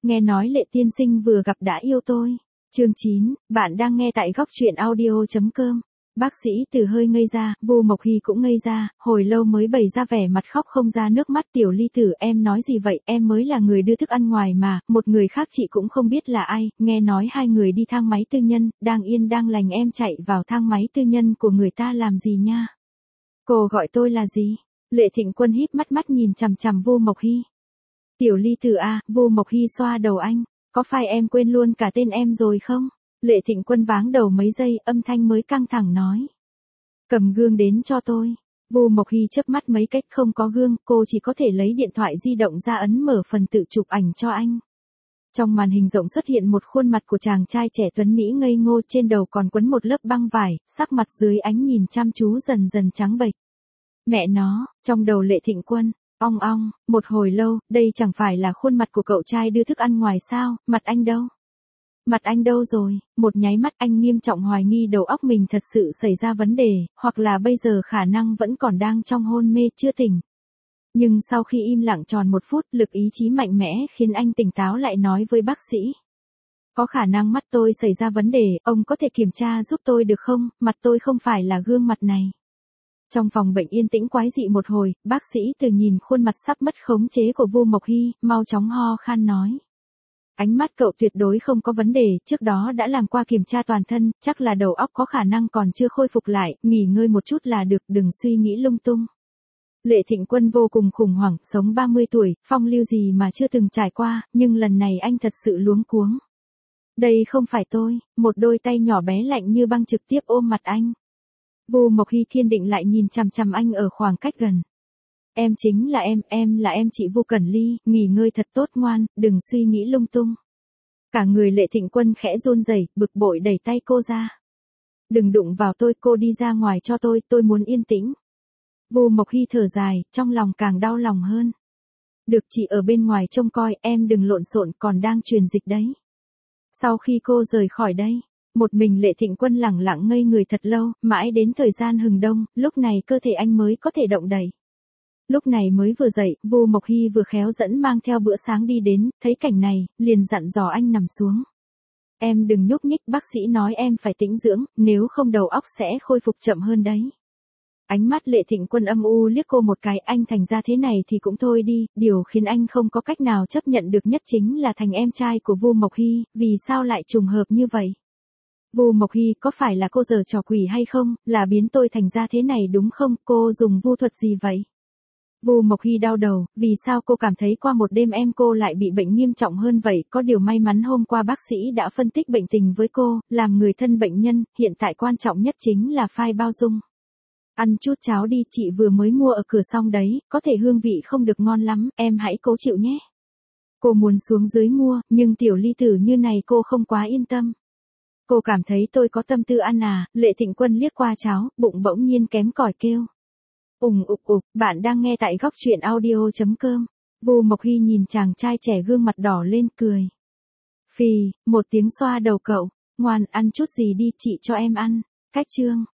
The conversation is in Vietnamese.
nghe nói Lệ tiên sinh vừa gặp đã yêu tôi. Chương 9, bạn đang nghe tại góc truyện audio.com. Bác sĩ Từ hơi ngây ra, Vu Mộc Hy cũng ngây ra, hồi lâu mới bày ra vẻ mặt khóc không ra nước mắt. Tiểu Ly Tử, em nói gì vậy, em mới là người đưa thức ăn ngoài mà, một người khác chị cũng không biết là ai, nghe nói hai người đi thang máy tư nhân, đang yên đang lành em chạy vào thang máy tư nhân của người ta làm gì nha? Cô gọi tôi là gì? Lệ Thịnh Quân híp mắt nhìn chằm chằm Vu Mộc Hy. Tiểu Ly Tử à, Vu Mộc Hy xoa đầu anh, có phải em quên luôn cả tên em rồi không? Lệ Thịnh Quân váng đầu mấy giây, âm thanh mới căng thẳng nói. Cầm gương đến cho tôi. Vu Mộc Hy chớp mắt mấy cách, không có gương, cô chỉ có thể lấy điện thoại di động ra ấn mở phần tự chụp ảnh cho anh. Trong màn hình rộng xuất hiện một khuôn mặt của chàng trai trẻ tuấn Mỹ ngây ngô, trên đầu còn quấn một lớp băng vải, sắc mặt dưới ánh nhìn chăm chú dần dần trắng bệch. Mẹ nó, trong đầu Lệ Thịnh Quân, ong ong, một hồi lâu, đây chẳng phải là khuôn mặt của cậu trai đưa thức ăn ngoài sao, mặt anh đâu? Mặt anh đâu rồi? Một nháy mắt anh nghiêm trọng hoài nghi đầu óc mình thật sự xảy ra vấn đề, hoặc là bây giờ khả năng vẫn còn đang trong hôn mê chưa tỉnh. Nhưng sau khi im lặng tròn một phút, lực ý chí mạnh mẽ khiến anh tỉnh táo lại nói với bác sĩ. Có khả năng mắt tôi xảy ra vấn đề, ông có thể kiểm tra giúp tôi được không, mặt tôi không phải là gương mặt này. Trong phòng bệnh yên tĩnh quái dị một hồi, bác sĩ Từ nhìn khuôn mặt sắp mất khống chế của Vu Mộc Hy, mau chóng ho khan nói. Ánh mắt cậu tuyệt đối không có vấn đề, trước đó đã làm qua kiểm tra toàn thân, chắc là đầu óc có khả năng còn chưa khôi phục lại, nghỉ ngơi một chút là được, đừng suy nghĩ lung tung. Lệ Thịnh Quân vô cùng khủng hoảng, sống 30 tuổi, phong lưu gì mà chưa từng trải qua, nhưng lần này anh thật sự luống cuống. Đây không phải tôi, một đôi tay nhỏ bé lạnh như băng trực tiếp ôm mặt anh. Vu Mộc Hy thiên định lại nhìn chằm chằm anh ở khoảng cách gần. Em chính là em là em chị Vu Cẩn Ly, nghỉ ngơi thật tốt ngoan, đừng suy nghĩ lung tung. Cả người Lệ Thịnh Quân khẽ run rẩy, bực bội đẩy tay cô ra. Đừng đụng vào tôi, cô đi ra ngoài cho tôi muốn yên tĩnh. Vu Mộc Hy thở dài, trong lòng càng đau lòng hơn. Được, chị ở bên ngoài trông coi, em đừng lộn xộn, còn đang truyền dịch đấy. Sau khi cô rời khỏi đây, một mình Lệ Thịnh Quân lẳng lặng ngây người thật lâu, mãi đến thời gian hừng đông, lúc này cơ thể anh mới có thể động đậy. Lúc này mới vừa dậy, Vu Mộc Hy vừa khéo dẫn mang theo bữa sáng đi đến, thấy cảnh này, liền dặn dò anh nằm xuống. Em đừng nhúc nhích, bác sĩ nói em phải tĩnh dưỡng, nếu không đầu óc sẽ khôi phục chậm hơn đấy. Ánh mắt Lệ Thịnh Quân âm u liếc cô một cái, anh thành ra thế này thì cũng thôi đi, điều khiến anh không có cách nào chấp nhận được nhất chính là thành em trai của Vu Mộc Hy, vì sao lại trùng hợp như vậy? Vu Mộc Hy, có phải là cô giở trò quỷ hay không, là biến tôi thành ra thế này đúng không, cô dùng vu thuật gì vậy? Vu Mộc Hy đau đầu, vì sao cô cảm thấy qua một đêm em cô lại bị bệnh nghiêm trọng hơn vậy, có điều may mắn hôm qua bác sĩ đã phân tích bệnh tình với cô, làm người thân bệnh nhân, hiện tại quan trọng nhất chính là phai bao dung. Ăn chút cháo đi, chị vừa mới mua ở cửa xong đấy, có thể hương vị không được ngon lắm, em hãy cố chịu nhé. Cô muốn xuống dưới mua, nhưng Tiểu Ly Tử như này cô không quá yên tâm. Cô cảm thấy tôi có tâm tư ăn à? Lệ Thịnh Quân liếc qua cháo, bụng bỗng nhiên kém cỏi kêu. Bạn đang nghe tại góc truyện audio.com. Vu Mộc Hy nhìn chàng trai trẻ gương mặt đỏ lên cười. Phì, một tiếng xoa đầu cậu, ngoan ăn chút gì đi, chị cho em ăn. Cách chương.